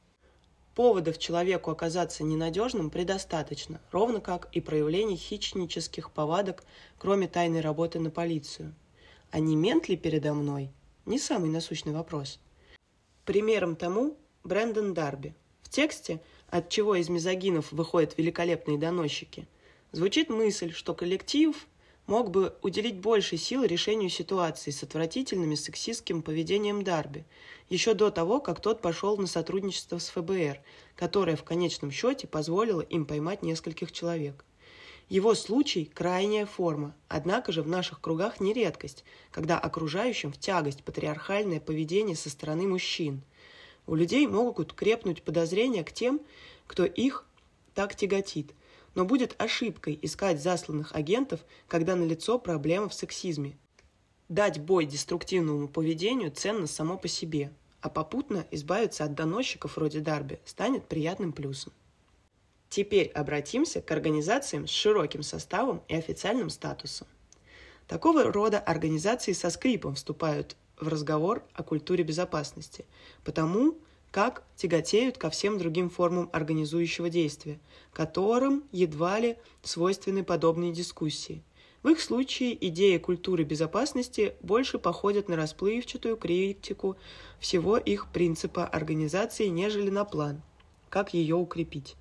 Поводов человеку оказаться ненадежным предостаточно, ровно как и проявлений хищнических повадок, кроме тайной работы на полицию. А не мент ли передо мной? Не самый насущный вопрос. Примером тому Брэндон Дарби. В тексте «От чего из мизогинов выходят великолепные доносчики» звучит мысль, что коллектив мог бы уделить больше сил решению ситуации с отвратительным сексистским поведением Дарби, еще до того, как тот пошел на сотрудничество с эф бэ эр, которое в конечном счете позволило им поймать нескольких человек. Его случай – крайняя форма, однако же в наших кругах не редкость, когда окружающим в тягость патриархальное поведение со стороны мужчин. У людей могут крепнуть подозрения к тем, кто их так тяготит. Но будет ошибкой искать засланных агентов, когда налицо проблема в сексизме. Дать бой деструктивному поведению ценно само по себе, а попутно избавиться от доносчиков вроде Дарби станет приятным плюсом. Теперь обратимся к организациям с широким составом и официальным статусом. Такого рода организации со скрипом вступают в разговор о культуре безопасности, потому как тяготеют ко всем другим формам организующего действия, которым едва ли свойственны подобные дискуссии. В их случае идеи культуры безопасности больше походят на расплывчатую критику всего их принципа организации, нежели на план, как ее укрепить.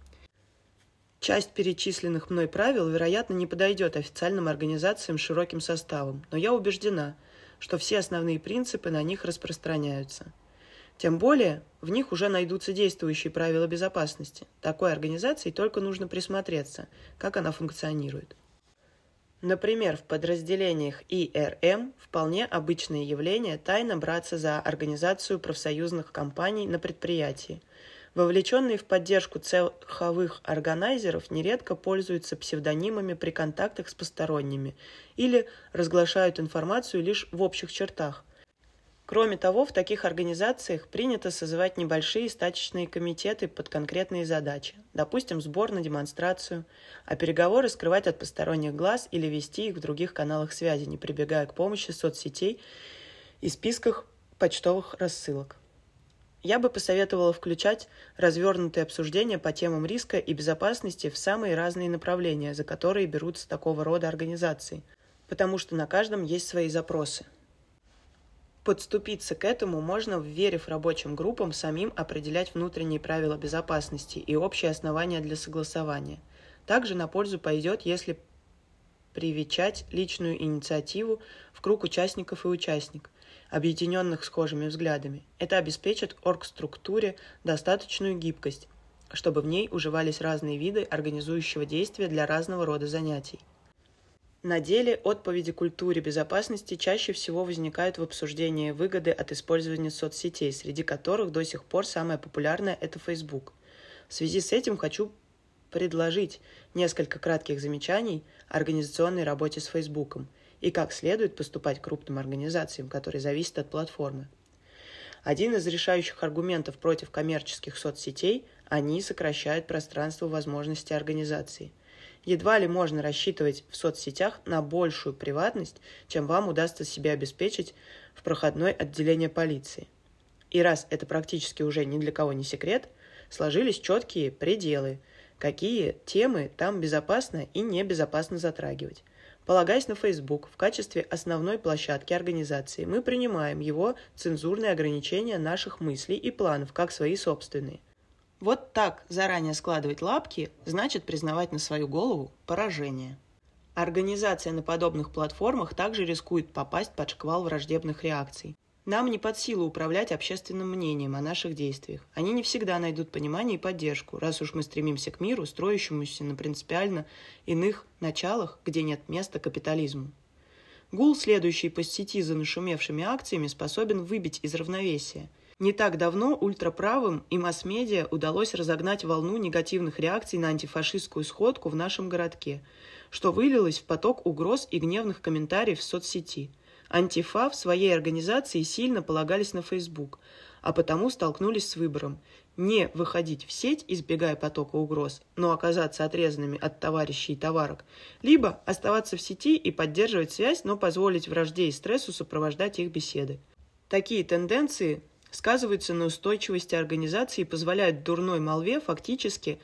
Часть перечисленных мной правил, вероятно, не подойдет официальным организациям с широким составом, но я убеждена, что все основные принципы на них распространяются. Тем более, в них уже найдутся действующие правила безопасности. Такой организации только нужно присмотреться, как она функционирует. Например, в подразделениях И Р М вполне обычное явление тайно браться за организацию профсоюзных компаний на предприятии. Вовлеченные в поддержку цеховых органайзеров нередко пользуются псевдонимами при контактах с посторонними или разглашают информацию лишь в общих чертах. Кроме того, в таких организациях принято созывать небольшие стачечные комитеты под конкретные задачи, допустим, сбор на демонстрацию, а переговоры скрывать от посторонних глаз или вести их в других каналах связи, не прибегая к помощи соцсетей и списках почтовых рассылок. Я бы посоветовала включать развернутые обсуждения по темам риска и безопасности в самые разные направления, за которые берутся такого рода организации, потому что на каждом есть свои запросы. Подступиться к этому можно, вверив рабочим группам самим определять внутренние правила безопасности и общие основания для согласования. Также на пользу пойдет, если привечать личную инициативу в круг участников и участник, объединенных схожими взглядами. Это обеспечит оргструктуре достаточную гибкость, чтобы в ней уживались разные виды организующего действия для разного рода занятий. На деле отповеди культуре безопасности чаще всего возникают в обсуждении выгоды от использования соцсетей, среди которых до сих пор самая популярная – это Facebook. В связи с этим хочу предложить несколько кратких замечаний о организационной работе с Фейсбуком и как следует поступать крупным организациям, которые зависят от платформы. Один из решающих аргументов против коммерческих соцсетей – они сокращают пространство возможностей организации. Едва ли можно рассчитывать в соцсетях на большую приватность, чем вам удастся себе обеспечить в проходной отделении полиции. И раз это практически уже ни для кого не секрет, сложились четкие пределы, какие темы там безопасно и небезопасно затрагивать. Полагаясь на Facebook в качестве основной площадки организации, мы принимаем его цензурные ограничения наших мыслей и планов как свои собственные. Вот так заранее складывать лапки значит признавать на свою голову поражение. Организация на подобных платформах также рискует попасть под шквал враждебных реакций. Нам не под силу управлять общественным мнением о наших действиях. Они не всегда найдут понимание и поддержку, раз уж мы стремимся к миру, строящемуся на принципиально иных началах, где нет места капитализму. Гул, следующий по сети за нашумевшими акциями, способен выбить из равновесия. Не так давно ультраправым и масс-медиа удалось разогнать волну негативных реакций на антифашистскую сходку в нашем городке, что вылилось в поток угроз и гневных комментариев в соцсети. Антифа в своей организации сильно полагались на Facebook, а потому столкнулись с выбором – не выходить в сеть, избегая потока угроз, но оказаться отрезанными от товарищей и товарок, либо оставаться в сети и поддерживать связь, но позволить вражде и стрессу сопровождать их беседы. Такие тенденции сказываются на устойчивости организации и позволяют дурной молве фактически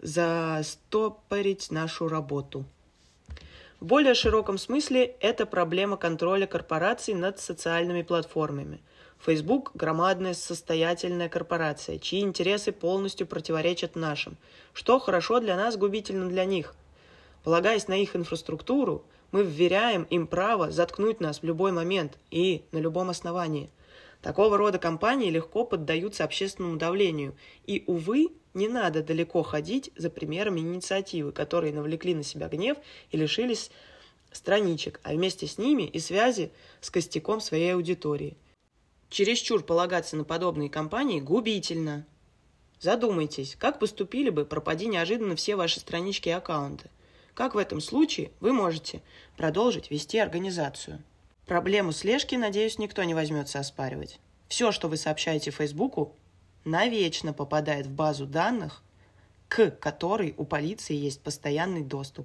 застопорить нашу работу. В более широком смысле это проблема контроля корпораций над социальными платформами. Facebook – громадная состоятельная корпорация, чьи интересы полностью противоречат нашим, что хорошо для нас, губительно для них. Полагаясь на их инфраструктуру, мы вверяем им право заткнуть нас в любой момент и на любом основании. Такого рода компании легко поддаются общественному давлению, и, увы, не надо далеко ходить за примерами инициативы, которые навлекли на себя гнев и лишились страничек, а вместе с ними и связи с костяком своей аудитории. Чересчур полагаться на подобные компании губительно. Задумайтесь, как поступили бы, пропади неожиданно все ваши странички и аккаунты. Как в этом случае вы можете продолжить вести организацию? Проблему слежки, надеюсь, никто не возьмется оспаривать. Все, что вы сообщаете Фейсбуку, навечно попадает в базу данных, к которой у полиции есть постоянный доступ.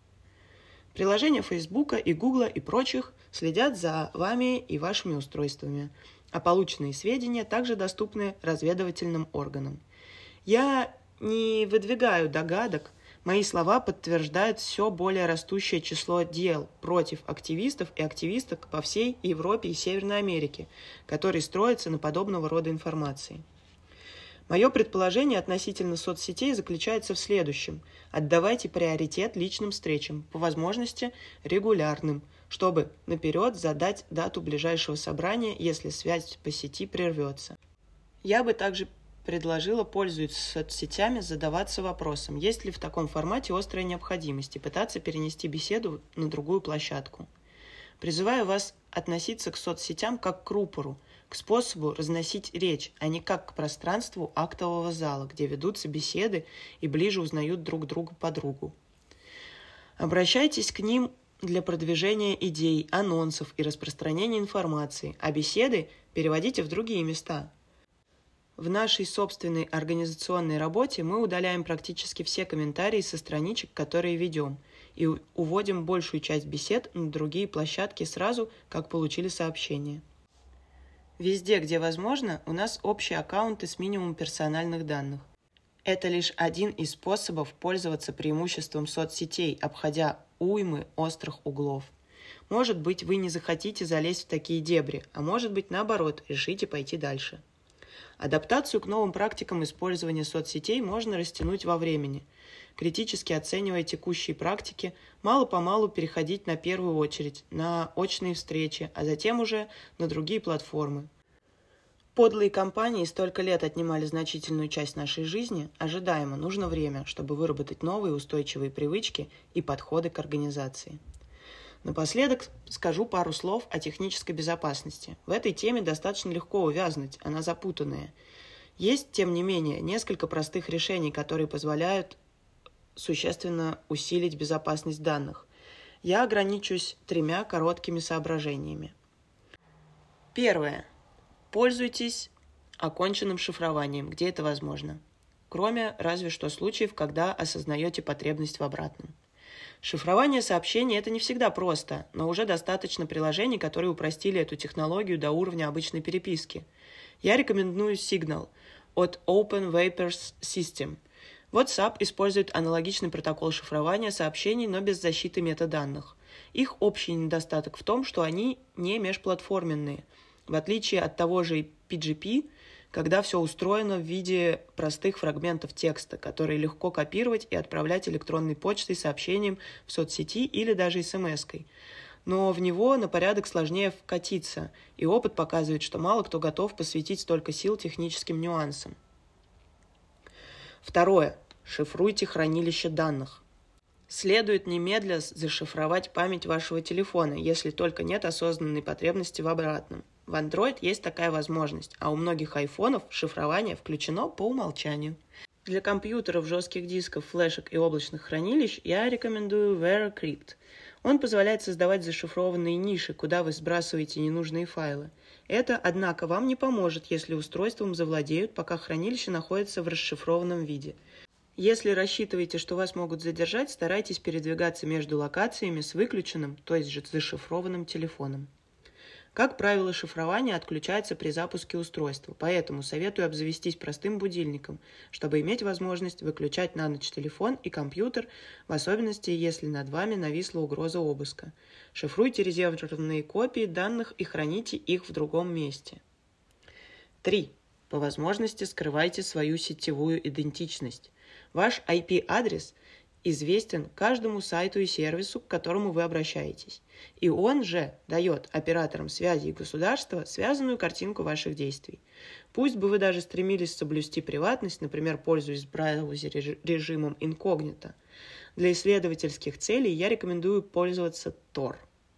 Приложения Фейсбука и Гугла и прочих следят за вами и вашими устройствами, а полученные сведения также доступны разведывательным органам. Я не выдвигаю догадок, мои слова подтверждают все более растущее число дел против активистов и активисток по всей Европе и Северной Америке, которые строятся на подобного рода информации. Мое предположение относительно соцсетей заключается в следующем. Отдавайте приоритет личным встречам, по возможности регулярным, чтобы наперед задать дату ближайшего собрания, если связь по сети прервется. Я бы также предложила, пользуясь соцсетями, задаваться вопросом, есть ли в таком формате острая необходимость и пытаться перенести беседу на другую площадку. Призываю вас относиться к соцсетям как к рупору, к способу разносить речь, а не как к пространству актового зала, где ведутся беседы и ближе узнают друг друга по другу. Обращайтесь к ним для продвижения идей, анонсов и распространения информации, а беседы переводите в другие места. В нашей собственной организационной работе мы удаляем практически все комментарии со страничек, которые ведем, и уводим большую часть бесед на другие площадки сразу, как получили сообщение. Везде, где возможно, у нас общие аккаунты с минимумом персональных данных. Это лишь один из способов пользоваться преимуществом соцсетей, обходя уймы острых углов. Может быть, вы не захотите залезть в такие дебри, а может быть, наоборот, решите пойти дальше. Адаптацию к новым практикам использования соцсетей можно растянуть во времени. Критически оценивая текущие практики, мало-помалу переходить на первую очередь на очные встречи, а затем уже на другие платформы. Подлые компании столько лет отнимали значительную часть нашей жизни, ожидаемо нужно время, чтобы выработать новые устойчивые привычки и подходы к организации. Напоследок скажу пару слов о технической безопасности. В этой теме достаточно легко увязнуть, она запутанная. Есть, тем не менее, несколько простых решений, которые позволяют существенно усилить безопасность данных. Я ограничусь тремя короткими соображениями. Первое. Пользуйтесь оконченным шифрованием, где это возможно, кроме разве что случаев, когда осознаете потребность в обратном. Шифрование сообщений – это не всегда просто, но уже достаточно приложений, которые упростили эту технологию до уровня обычной переписки. Я рекомендую Signal от Open Vapors System. WhatsApp использует аналогичный протокол шифрования сообщений, но без защиты метаданных. Их общий недостаток в том, что они не межплатформенные, в отличие от того же пи джи пи, когда все устроено в виде простых фрагментов текста, которые легко копировать и отправлять электронной почтой, сообщением в соцсети или даже эс эм эской. Но в него на порядок сложнее вкатиться, и опыт показывает, что мало кто готов посвятить столько сил техническим нюансам. Второе. Шифруйте хранилище данных. Следует немедля зашифровать память вашего телефона, если только нет осознанной потребности в обратном. В Android есть такая возможность, а у многих айфонов шифрование включено по умолчанию. Для компьютеров, жестких дисков, флешек и облачных хранилищ я рекомендую VeraCrypt. Он позволяет создавать зашифрованные ниши, куда вы сбрасываете ненужные файлы. Это, однако, вам не поможет, если устройством завладеют, пока хранилище находится в расшифрованном виде. Если рассчитываете, что вас могут задержать, старайтесь передвигаться между локациями с выключенным, то есть же зашифрованным телефоном. Как правило, шифрование отключается при запуске устройства, поэтому советую обзавестись простым будильником, чтобы иметь возможность выключать на ночь телефон и компьютер, в особенности, если над вами нависла угроза обыска. Шифруйте резервные копии данных и храните их в другом месте. три. По возможности скрывайте свою сетевую идентичность. Ваш ай пи-адрес известен каждому сайту и сервису, к которому вы обращаетесь. И он же дает операторам связи и государства связанную картинку ваших действий. Пусть бы вы даже стремились соблюсти приватность, например, пользуясь в браузере режимом инкогнито. Для исследовательских целей я рекомендую пользоваться тор.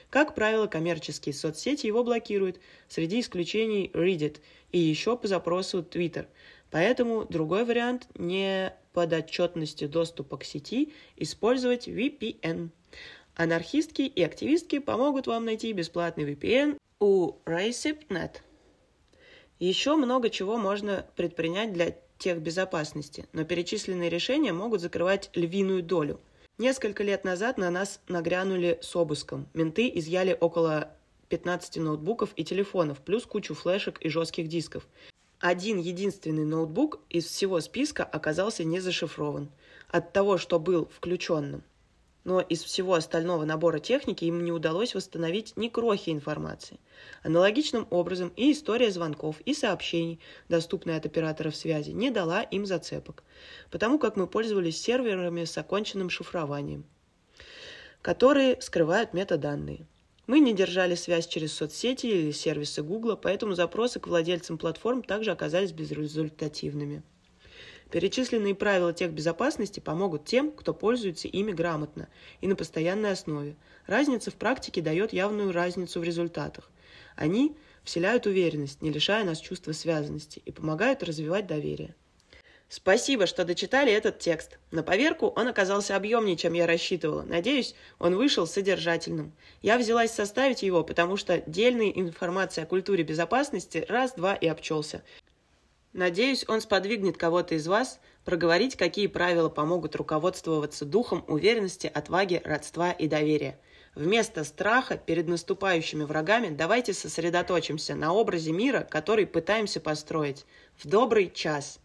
Как правило, коммерческие соцсети его блокируют, среди исключений Reddit и еще по запросу Twitter. Поэтому другой вариант не подотчетности доступа к сети – использовать ви пи эн. Анархистки и активистки помогут вам найти бесплатный ви пи эн у Racip точка нет. Еще много чего можно предпринять для техбезопасности, но перечисленные решения могут закрывать львиную долю. Несколько лет назад на нас нагрянули с обыском. Менты изъяли около пятнадцати ноутбуков и телефонов, плюс кучу флешек и жестких дисков. Один единственный ноутбук из всего списка оказался не зашифрован от того, что был включенным. Но из всего остального набора техники им не удалось восстановить ни крохи информации. Аналогичным образом и история звонков и сообщений, доступная от операторов связи, не дала им зацепок, потому как мы пользовались серверами с оконченным шифрованием, которые скрывают метаданные. Мы не держали связь через соцсети или сервисы Google, поэтому запросы к владельцам платформ также оказались безрезультативными. Перечисленные правила техбезопасности помогут тем, кто пользуется ими грамотно и на постоянной основе. Разница в практике дает явную разницу в результатах. Они вселяют уверенность, не лишая нас чувства связанности, и помогают развивать доверие. Спасибо, что дочитали этот текст. На поверку он оказался объемнее, чем я рассчитывала. Надеюсь, он вышел содержательным. Я взялась составить его, потому что дельной информации о культуре безопасности раз-два и обчелся. Надеюсь, он сподвигнет кого-то из вас проговорить, какие правила помогут руководствоваться духом уверенности, отваги, родства и доверия. Вместо страха перед наступающими врагами давайте сосредоточимся на образе мира, который пытаемся построить. В добрый час.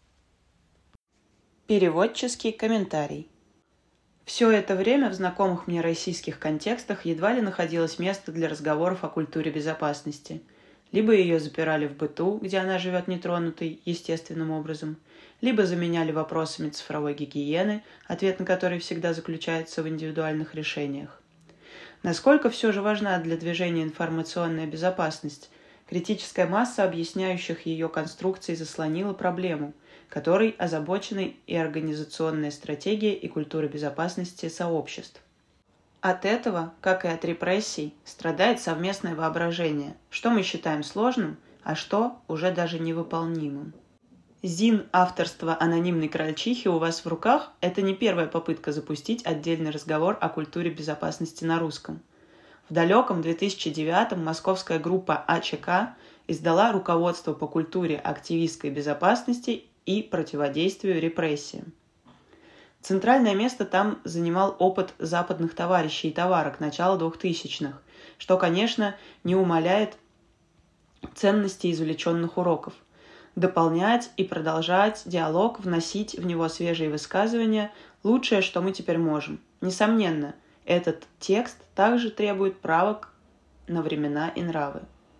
Переводческий комментарий. Все это время в знакомых мне российских контекстах едва ли находилось место для разговоров о культуре безопасности. Либо ее запирали в быту, где она живет нетронутой, естественным образом, либо заменяли вопросами цифровой гигиены, ответ на который всегда заключается в индивидуальных решениях. Насколько все же важна для движения информационная безопасность, критическая масса объясняющих ее конструкций заслонила проблему, которой озабочены и организационная стратегия и культура безопасности сообществ. От этого, как и от репрессий, страдает совместное воображение, что мы считаем сложным, а что уже даже невыполнимым. Зин авторства анонимной крольчихи у вас в руках – это не первая попытка запустить отдельный разговор о культуре безопасности на русском. В далеком две тысячи девятом московская группа а че ка издала руководство по культуре активистской безопасности и противодействию репрессиям. Центральное место там занимал опыт западных товарищей и товарок начала двухтысячных, что, конечно, не умаляет ценности извлеченных уроков. Дополнять и продолжать диалог, вносить в него свежие высказывания – лучшее, что мы теперь можем. Несомненно, этот текст также требует правок на времена и нравы.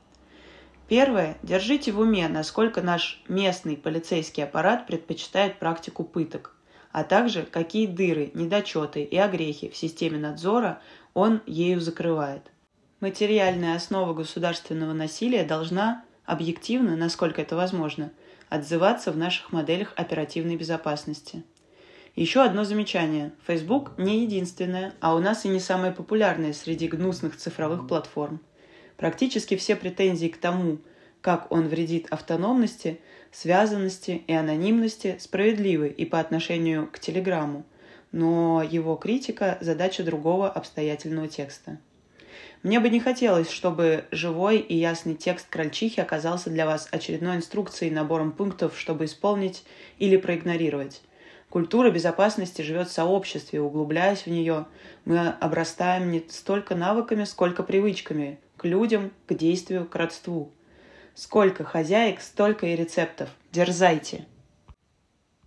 Первое. Держите в уме, насколько наш местный полицейский аппарат предпочитает практику пыток, а также какие дыры, недочеты и огрехи в системе надзора он ею закрывает. Материальная основа государственного насилия должна объективно, насколько это возможно, отзываться в наших моделях оперативной безопасности. Еще одно замечание. Facebook не единственное, а у нас и не самое популярное среди гнусных цифровых платформ. Практически все претензии к тому, как он вредит автономности, связанности и анонимности, справедливы и по отношению к Телеграму, но его критика – задача другого обстоятельного текста. Мне бы не хотелось, чтобы живой и ясный текст крольчихи оказался для вас очередной инструкцией, набором пунктов, чтобы исполнить или проигнорировать. Культура безопасности живет в сообществе, углубляясь в нее, мы обрастаем не столько навыками, сколько привычками к людям, к действию, к родству. Сколько хозяек, столько и рецептов. Дерзайте!